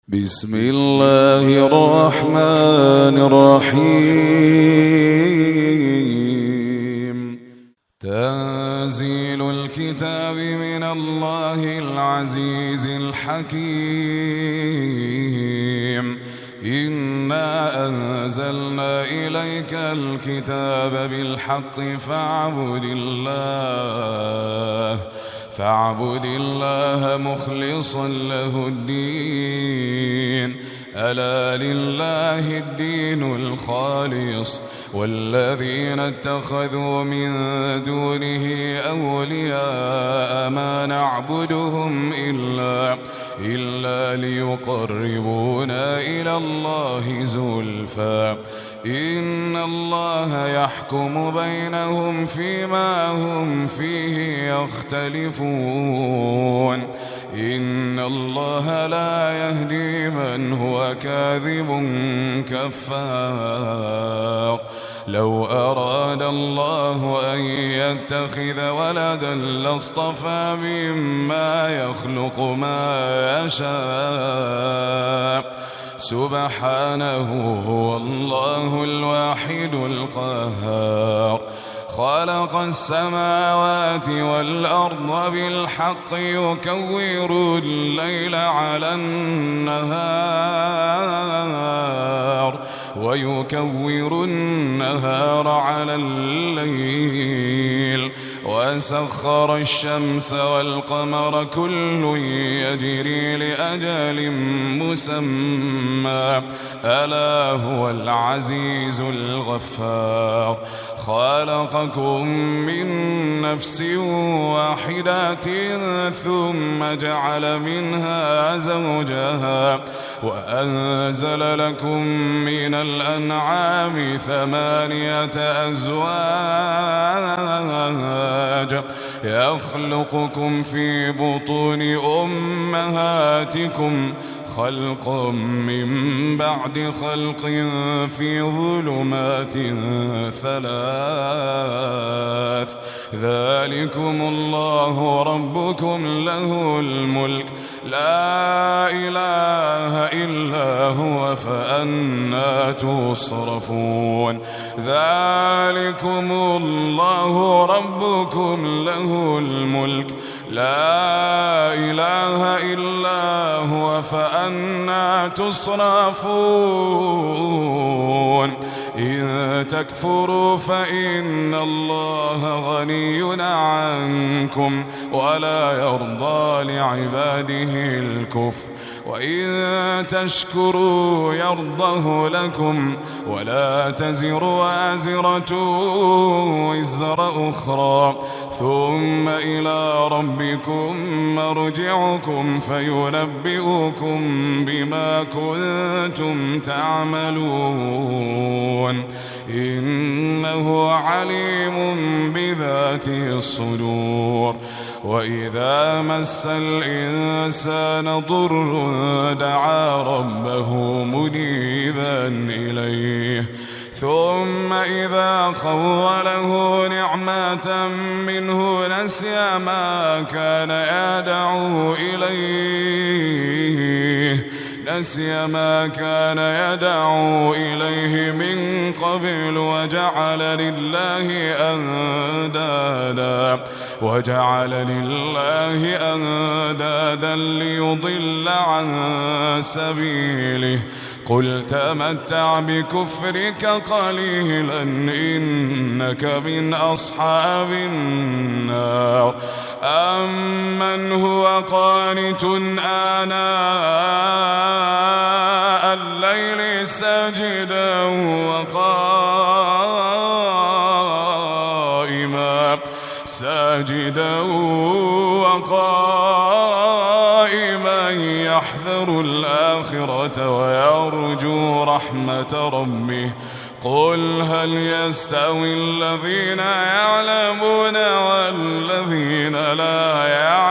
بسم الله الرحمن الرحيم. تنزيل الكتاب من الله العزيز الحكيم. إنا أنزلنا إليك الكتاب بالحق فاعبد الله مخلصا له الدين. ألا لله الدين الخالص والذين اتخذوا من دونه أولياء ما نعبدهم إلا ليقربونا إلى الله زلفى. إن الله يحكم بينهم فيما هم فيه يختلفون. إن الله لا يهدي من هو كاذب كفار. لو أراد الله أن يتخذ ولدا لاصطفى مما يخلق ما يشاء. سبحانه هو الله الواحد القهار. خلق السماوات والأرض بالحق يكور الليل على النهار ويكور النهار على الليل وسخر الشمس والقمر كل يجري لأجل مسمى. ألا هو العزيز الغفار. خلقكم من نفس واحدة ثم جعل منها زوجها وأنزل لكم من الأنعام 8 أزواج يخلقكم في بطون أمهاتكم خلقا من بعد خلق في ظلمات 3. ذلكم الله ربكم له الملك لا إله إلا هو فأنى تصرفون. ذلكم الله ربكم له الملك لا إله إلا هو فأنى تصرفون. إن تكفروا فإن الله غني عنكم ولا يرضى لعباده الكفر. وإن تشكروا يرضه لكم ولا تزر وازرة وزر أخرى ثم إلى ربكم مرجعكم فينبئكم بما كنتم تعملون. إنه عليم بذات الصدور. وإذا مس الإنسان ضر دعا ربه منيبا إليه ثم إذا خوله نعمة منه نسي ما كان يدعو إليه من قبل وجعل لله أندادا ليضل عن سبيله. قل تمتع بكفرك قليلا إنك من أصحاب النار. أمن هو قانت آناء الليل ساجدا وقائما يحذر الآخرة ويرجو رحمة ربه. قل هل يستوي الذين يعلمون والذين لا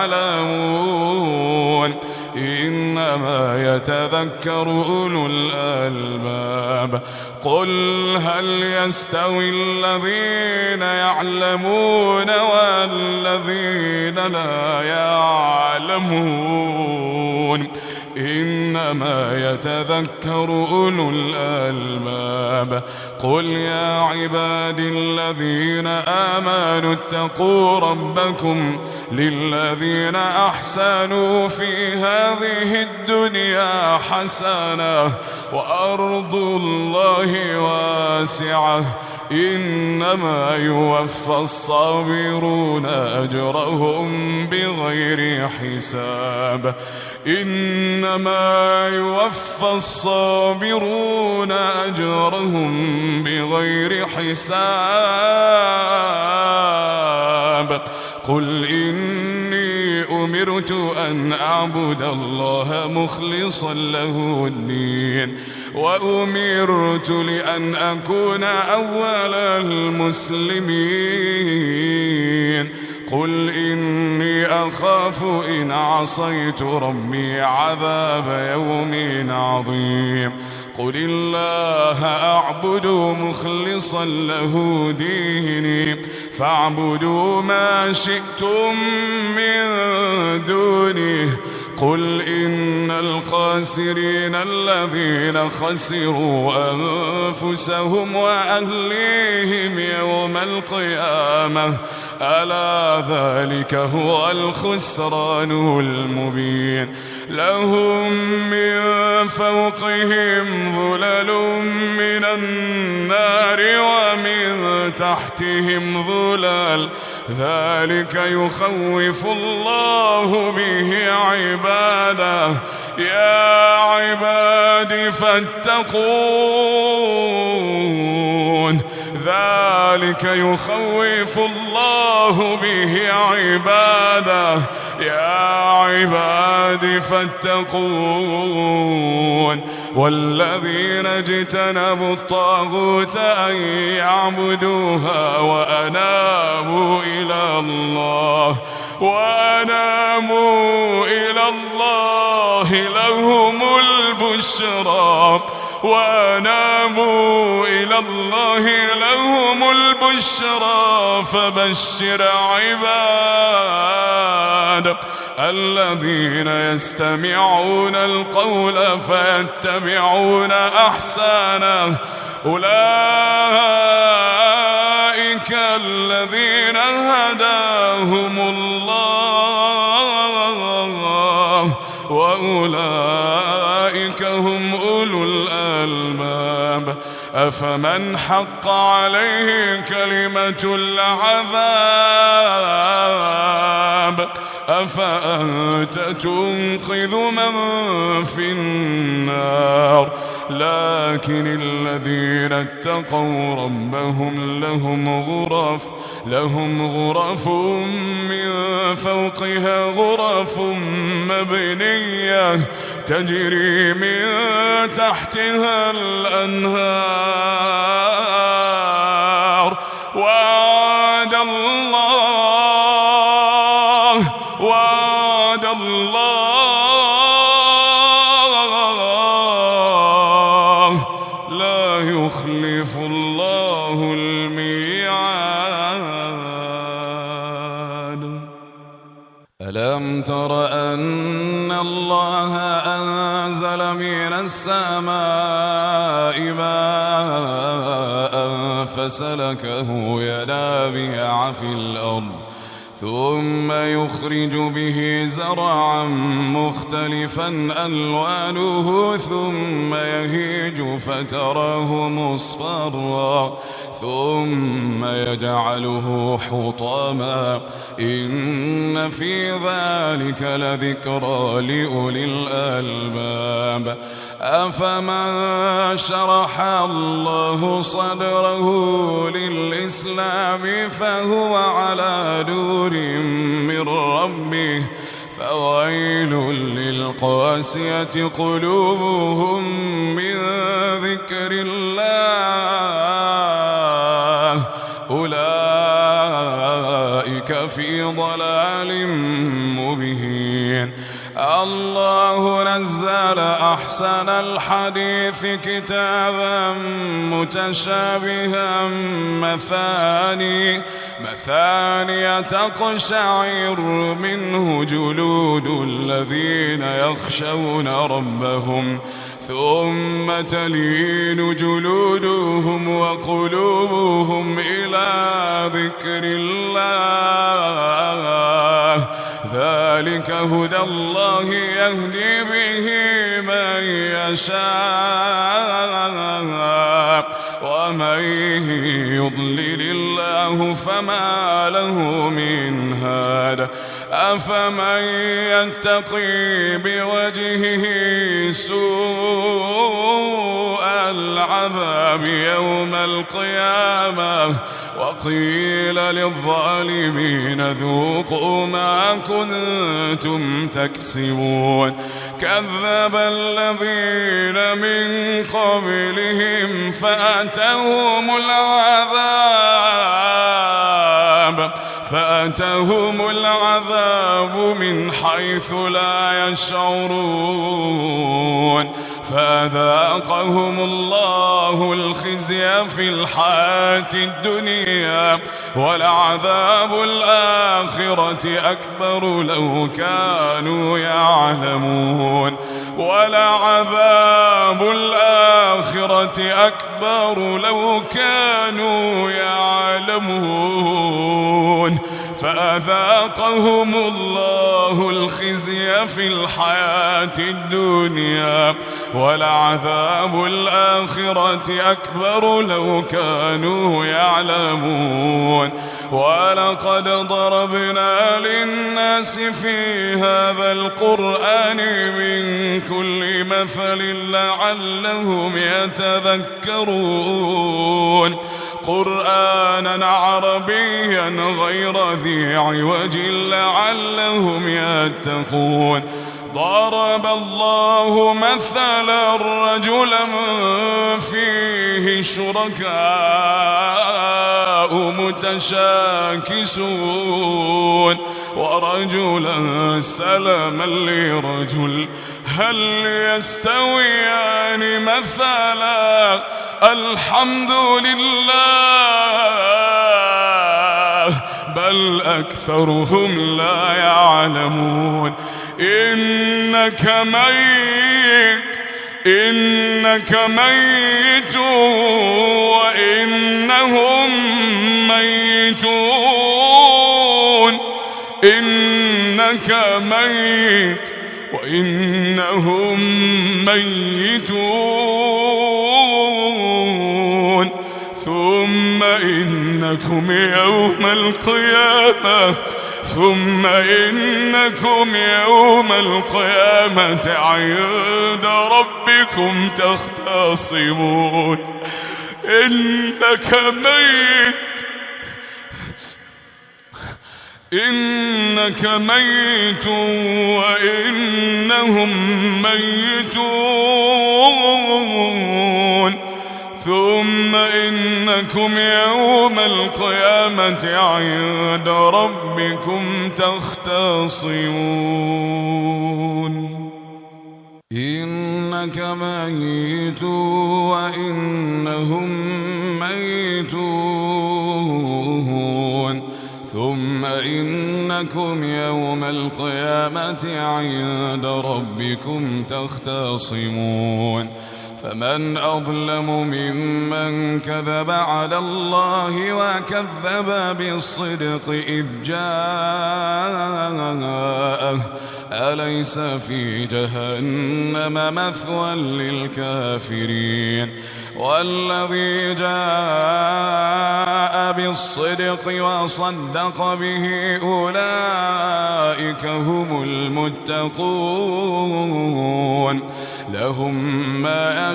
يعلمون؟ إنما يتذكر أولو الألباب. قل هل يستوي الذين يعلمون والذين لا يعلمون؟ إنما يتذكر أولو الألباب قل يا عبادي الذين آمنوا اتقوا ربكم للذين أحسنوا في هذه الدنيا حسنة وأرض الله واسعة إنما يوفى الصابرون أجرهم بغير حساب إنما يوفى الصابرون أجرهم بغير حساب قل إني أمرت أن أعبد الله مخلصا له الدين وأمرت لأن أكون أول المسلمين قل إني أخاف إن عصيت ربي عذاب يوم عظيم قل الله أعبد مخلصا له ديني فاعبدوا ما شئتم من دونه قل إن الخاسرين الذين خسروا أنفسهم وأهليهم يوم القيامة ألا ذلك هو الخسران المبين لهم من فوقهم ظلل من النار ومن تحتهم ظلال ذلك يخوف الله به عباده يا عبادي فاتقون ذلك يخوف الله به عباده يا عبادي فاتقون والذين اجتنبوا الطاغوت أن يعبدوها وأنابوا إلى الله لهم البشرى وأنابوا إلى الله لهم البشرى فبشر عباد الذين يستمعون القول فيتبعون أحسنه أولئك الذين هداهم الله وأولئك هم أولو الألباب أفمن حق عليه كلمة العذاب أفأنت تنقذ من في النار لكن الذين اتقوا ربهم لهم غرف من فوقها غرف مبنية تجري من تحتها الأنهار وعد الله لا يخلف الله الميعاد ألم تر أن الله أنزل من السماء ماء فسلكه ينابيع في الأرض ثم يخرج به زرعا مختلفا ألوانه ثم يهيج فتراه مصفرا ثم يجعله حطاما إن في ذلك لذكرى لأولي الألباب أفمن شرح الله صدره للإسلام فهو على نور من ربه فويل للقاسية قلوبهم من ذكر الله أولئك في ضلال مبين الله نزل أحسن الحديث كتابا متشابها مثانية تقشعر منه جلود الذين يخشون ربهم ثم تلين جلودهم وقلوبهم إلى ذكر الله ذلك هدى الله يهدي به من يشاء ومن يضلل الله فما له من هاد أفمن يتقي بوجهه سوء العذاب يوم القيامة وقيل للظالمين ذوقوا ما كنتم تكسبون كذب الذين من قبلهم فأتهم العذاب من حيث لا يشعرون فذاقهم الله الخزي في الحياة الدنيا ولعذاب الآخرة أكبر لو كانوا يعلمون ولعذاب الآخرة أكبر لو كانوا يعلمون فأذاقهم الله الخزي في الحياة الدنيا ولعذاب الآخرة أكبر لو كانوا يعلمون ولقد ضربنا للناس في هذا القرآن من كل مثل لعلهم يتذكرون قرآنا عربيا غير ذي عوج لعلهم يتقون ضرب الله مثلا رجلا فيه شركاء متشاكسون ورجلا سلما لرجل هل يستويان مثلا الحمد لله بل أكثرهم لا يعلمون إنك ميت وإنهم ميتون إنك ميت وإنهم ميتون ثم إنكم يوم القيامة عند ربكم تختصمون إنك ميت وإنهم ميتون ثم إنكم يوم القيامة عند ربكم تختصمون إنك ميت وإنهم ميتون ثم إنكم يوم القيامة عند ربكم تختصمون فمن أظلم ممن كذب على الله وكذب بالصدق إذ جاءه أليس في جهنم مثوى للكافرين والذي جاء بالصدق وصدق به أولئك هم المتقون لهم ما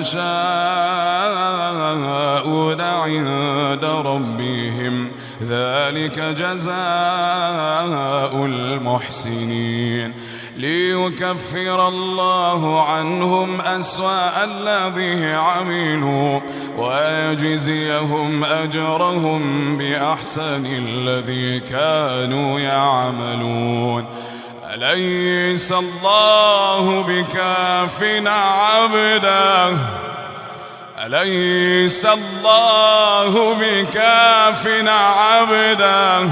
يشاءون عند ربهم ذلك جزاء المحسنين ليكفر الله عنهم أسوأ الذي عملوا ويجزيهم أجرهم بأحسن الذي كانوا يعملون أليس الله بكاف عبده أليس الله بكاف عبده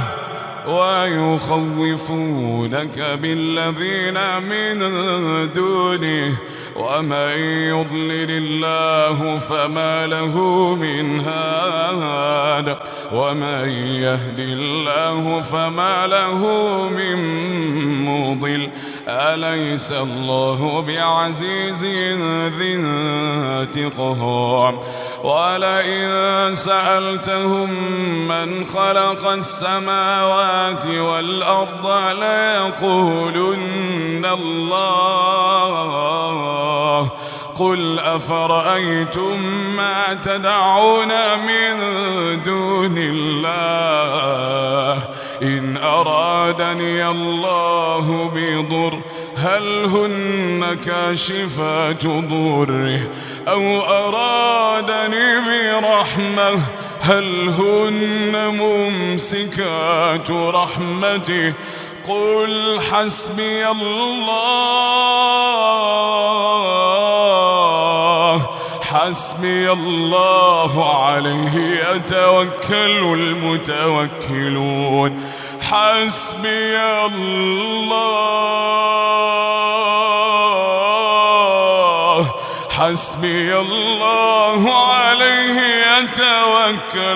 ويخوفونك بالذين من دونه ومن يضلل الله فما له من هاد ومن يهد الله فما له من مضل أليس الله بعزيز ذي انتقام ولئن سألتهم من خلق السماوات والأرض ليقولن الله قل أفرأيتم ما تدعون من دون الله إن أرادني الله بضر هل هن كاشفات ضره أو أرادني برحمة هل هن ممسكات رحمته قل حسبي الله عليه يتوكل المتوكلون حسبي الله عليه يتوكل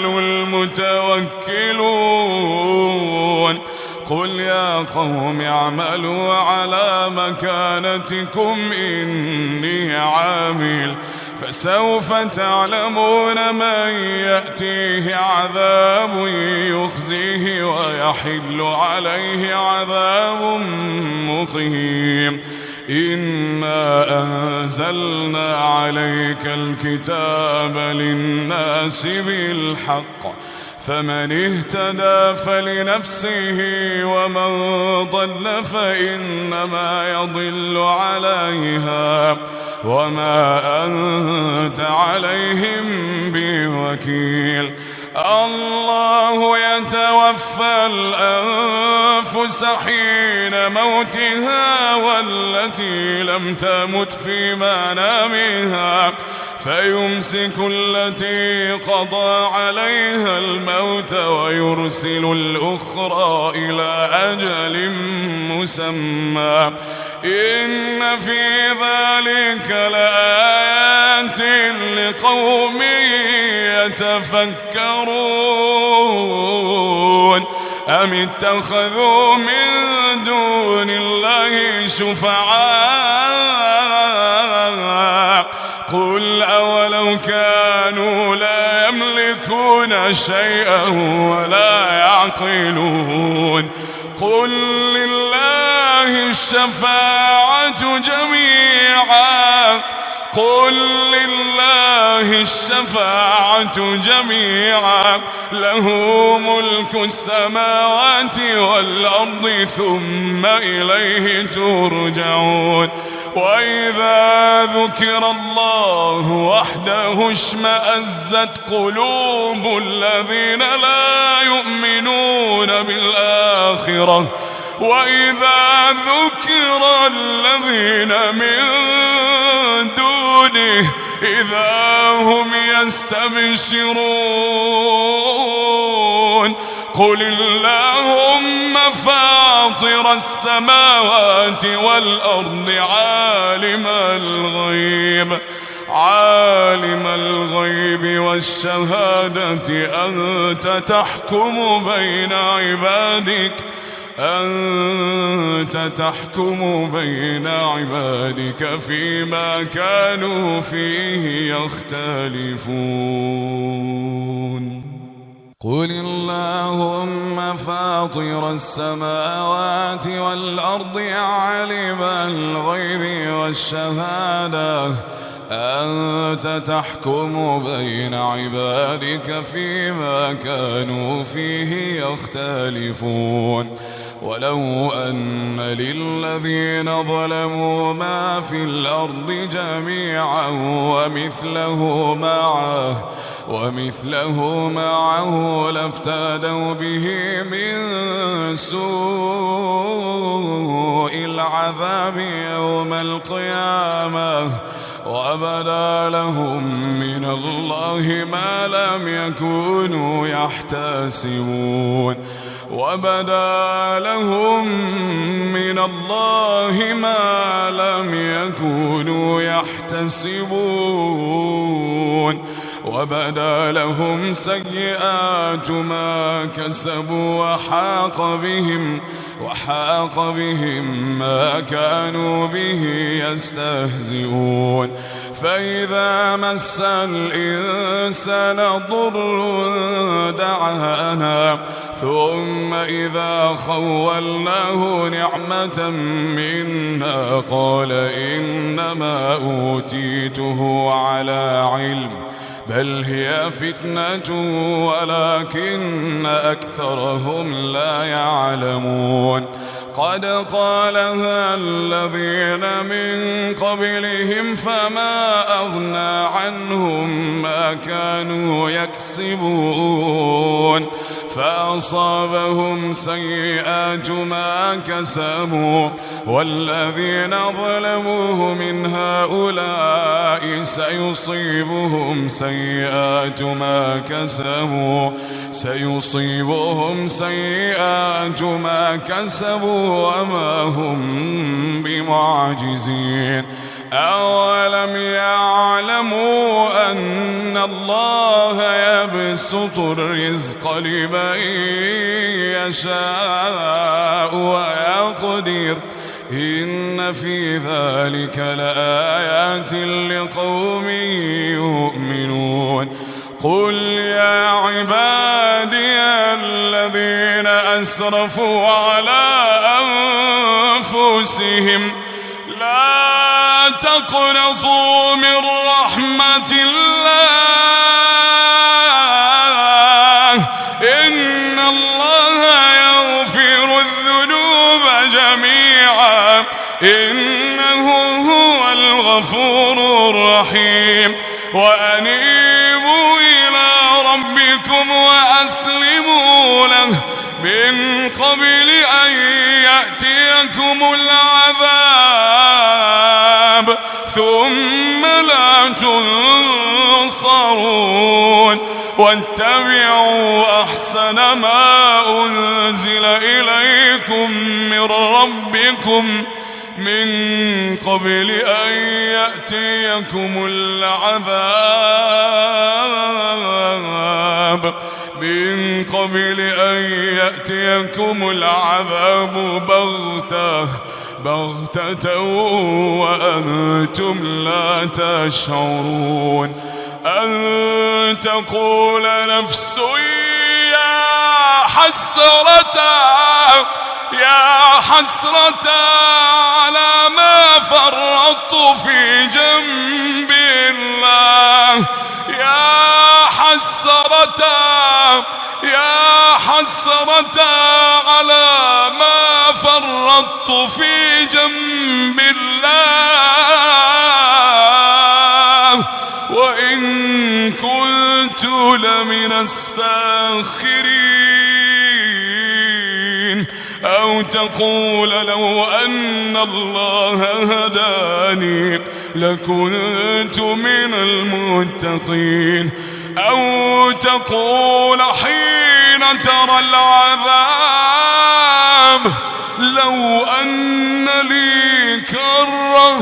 المتوكلون قل يا قوم اعملوا على مكانتكم إني عامل فسوف تعلمون من يأتيه عذاب يخزيه ويحل عليه عذاب مقيم إنا أنزلنا عليك الكتاب للناس بالحق فمن اهتدى فلنفسه ومن ضل فإنما يضل عليها وما أنت عليهم بوكيل الله يتوفى الأنفس حين موتها والتي لم تمت في منامها فيمسك التي قضى عليها الموت ويرسل الأخرى إلى أجل مسمى إن في ذلك لآيات لقوم يتفكرون أم اتخذوا من دون الله شفعاء قل أولو كانوا لا يملكون شيئا ولا يعقلون قل لله الشفاعة جميعا له ملك السماوات والأرض ثم إليه ترجعون وإذا ذكر الله وحده اشمأزت قلوب الذين لا يؤمنون بالآخرة وإذا ذكر الذين من دونه إذا هم يستبشرون قل اللهم فاطر السماوات والأرض عالم الغيب والشهادة أنت تحكم بين عبادك فيما كانوا فيه يختلفون قل اللهم فاطر السماوات والأرض عالم الغيب والشهادة أنت تحكم بين عبادك فيما كانوا فيه يختلفون ولو أن للذين ظلموا ما في الأرض جميعا ومثله معه لافتدوا به من سوء العذاب يوم القيامة وبدا لهم من الله ما لم يكونوا يحتسبون وبدا لهم من الله ما لم يكونوا يحتسبون وبدا لهم سيئات ما كسبوا وحاق بهم ما كانوا به يستهزئون فإذا مس الإنسان ضر دعانا ثم إذا خولناه نعمة منا قال إنما أوتيته على علم بل هي فتنة ولكن أكثرهم لا يعلمون قد قالها الذين من قبلهم فما أغنى عنهم ما كانوا يكسبون فأصابهم سيئات ما كسبوا والذين ظلموا من هؤلاء سيصيبهم سيئات ما كسبوا وما هم بمعجزين أولم يعلموا أن الله يبسط الرزق لمن يشاء ويقدر إن في ذلك لآيات لقوم يؤمنون قل يا عبادي الذين أسرفوا على أنفسهم لا تقنطوا من رحمة الله إن الله يغفر الذنوب جميعا إنه هو الغفور الرحيم وأنيبوا إلى ربكم وأسلموا له من قبل أن يأتيكم العذاب ثم لا تنصرون واتبعوا أحسن ما أنزل إليكم من ربكم من قبل أن يأتيكم العذاب بغتة وأنتم لا تشعرون أن تقول نفس يا حسرة على ما فرطت في جنب الله يا حسرة على ما فرطت في جنب الله وإن كنت لمن الساخرين أو تقول لو أن الله هداني لكنت من المتقين أو تقول حين ترى العذاب لو أن لي كرة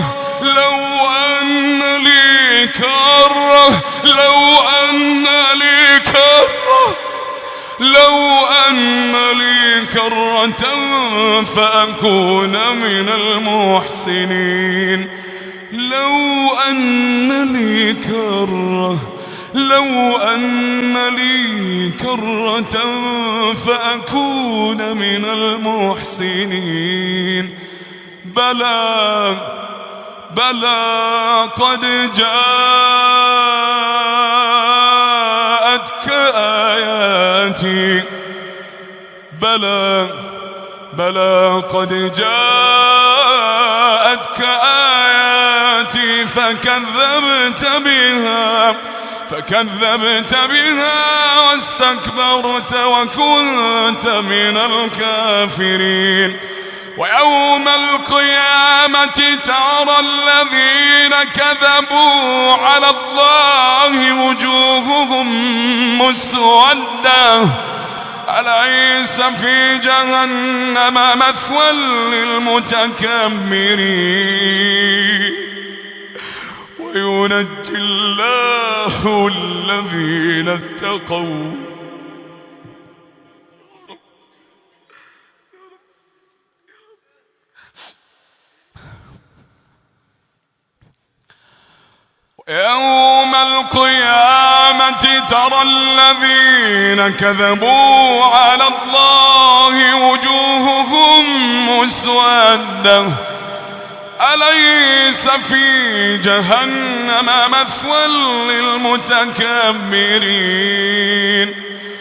فأكون من المحسنين لو أن لي كرة فأكون من المحسنين بلى قد جاءتك آياتي بلى قد جاءتك آياتي فكذبت بها واستكبرت وكنت من الكافرين ويوم القيامة ترى الذين كذبوا على الله وجوههم مسودة أليس في جهنم مثوى للمتكبرين وينجي الله الذين اتقوا يوم القيامة ترى الذين كذبوا على الله وجوههم مسودة أليس في جهنم مثوى للمتكبرين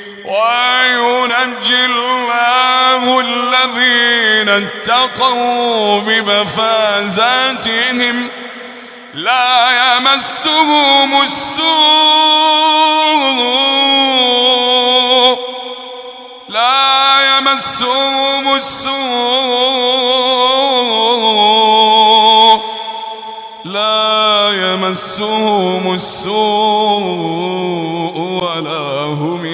وينجي الله الذين اتقوا بمفازاتهم لا يمسهم السوء ولا هم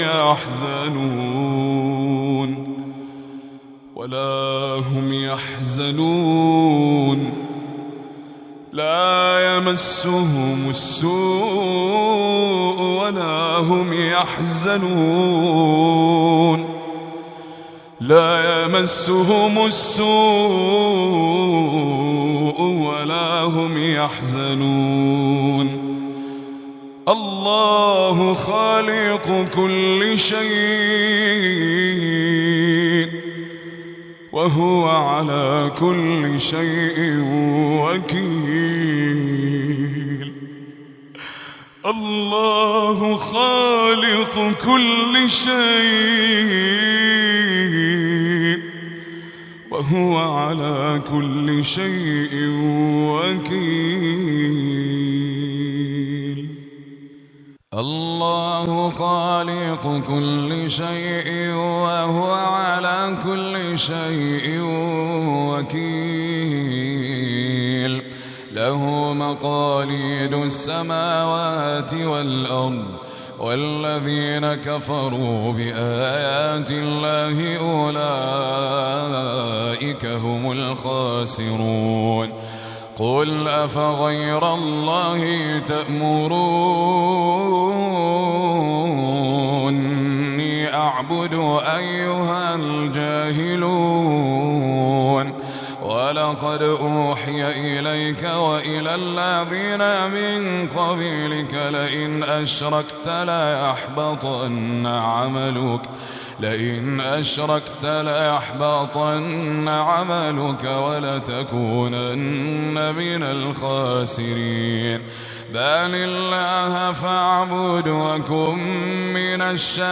يحزنون لا يمسهم السوء ولا هم يحزنون لا يمسهم السوء ولا هم يحزنون الله خالق كل شيء وهو على كل شيء وكيل الله خالق كل شيء وهو على كل شيء وكيل الله خالق كل شيء وهو على كل شيء وكيل له مقاليد السماوات والأرض والذين كفروا بآيات الله أولئك هم الخاسرون قل أفغير الله تأمروني أعبد أيها الجاهلون ولقد أوحي إليك وإلى الذين من قبلك لئن أشركت ليحبطن عملك ولتكونن من الخاسرين بل الله فاعبد وكن من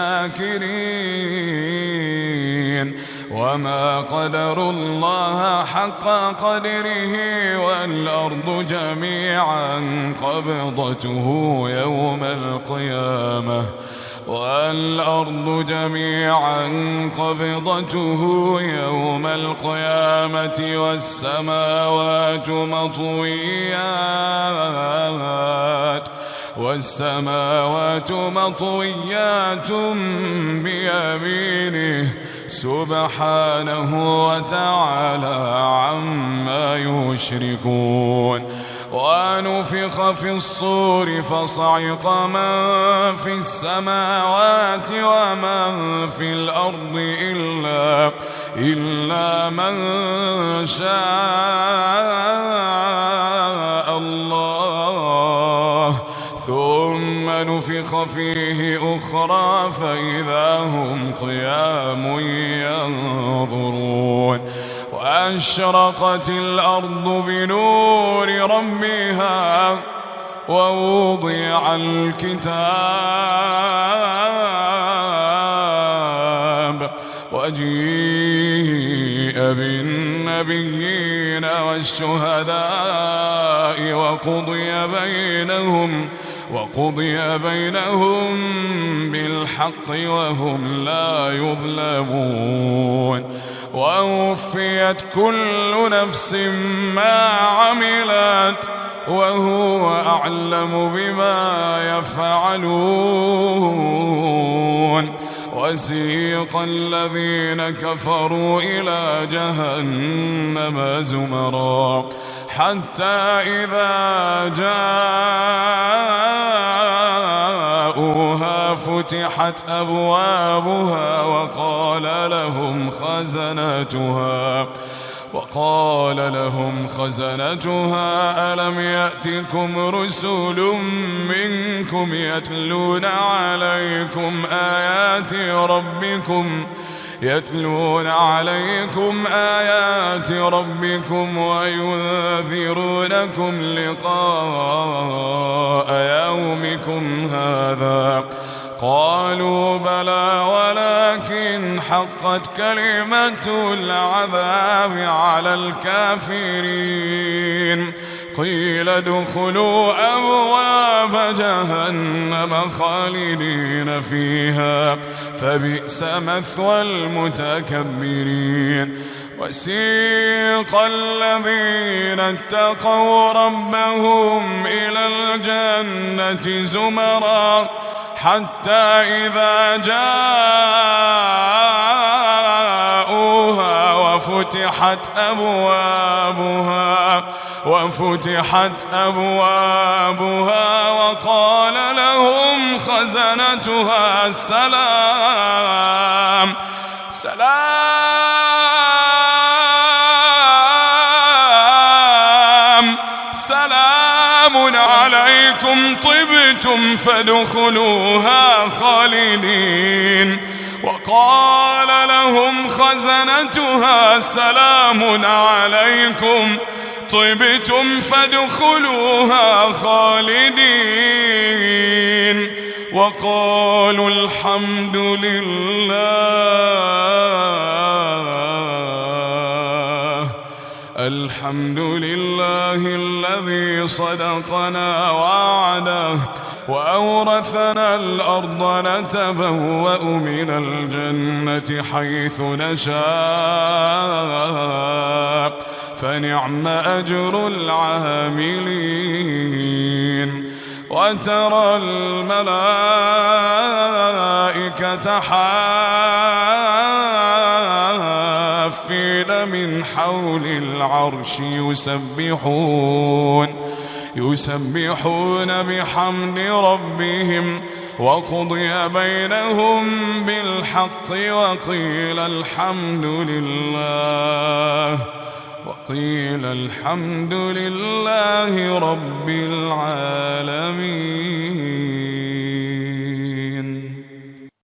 الشاكرين وما قدروا الله حق قدره والأرض جميعا قبضته يوم القيامة والسماوات مطويات بيمينه سبحانه وتعالى عما يشركون ونفخ في الصور فصعق من في السماوات ومن في الأرض إلا من شاء الله ثم نفخ فيه أخرى فإذا هم قيام ينظرون وأشرقت الأرض بنور ربها ووضع الكتاب وجيء بالنبيين والشهداء وقضي بينهم بالحق وهم لا يظلمون ووفيت كل نفس ما عملت وهو أعلم بما يفعلون وسيق الذين كفروا إلى جهنم زمرا حتى إذا جاءوها فتحت أبوابها وقال لهم خزنتها ألم يأتكم رسل منكم يتلون عليكم آيات ربكم وينذرونكم لقاء يومكم هذا قالوا بلى ولكن حقت كلمة العذاب على الكافرين قيل ادخلوا أبواب جهنم خالدين فيها فبئس مثوى المتكبرين وسيق الذين اتقوا ربهم إلى الجنة زمرا حتى إذا جاءوها وفتحت أبوابها وقال لهم خزنتها سلام عليكم طبتم فادخلوها خالدين وقال لهم خزنتها سلام عليكم طبتم فادخلوها خالدين وقالوا الحمد لله الذي صدقنا وعده وأورثنا الأرض نتبوأ من الجنة حيث نشاء فنعم أجر العاملين وترى الملائكة حافين من حول العرش يسبحون بحمد ربهم وقضي بينهم بالحق وقيل الحمد لله رب العالمين.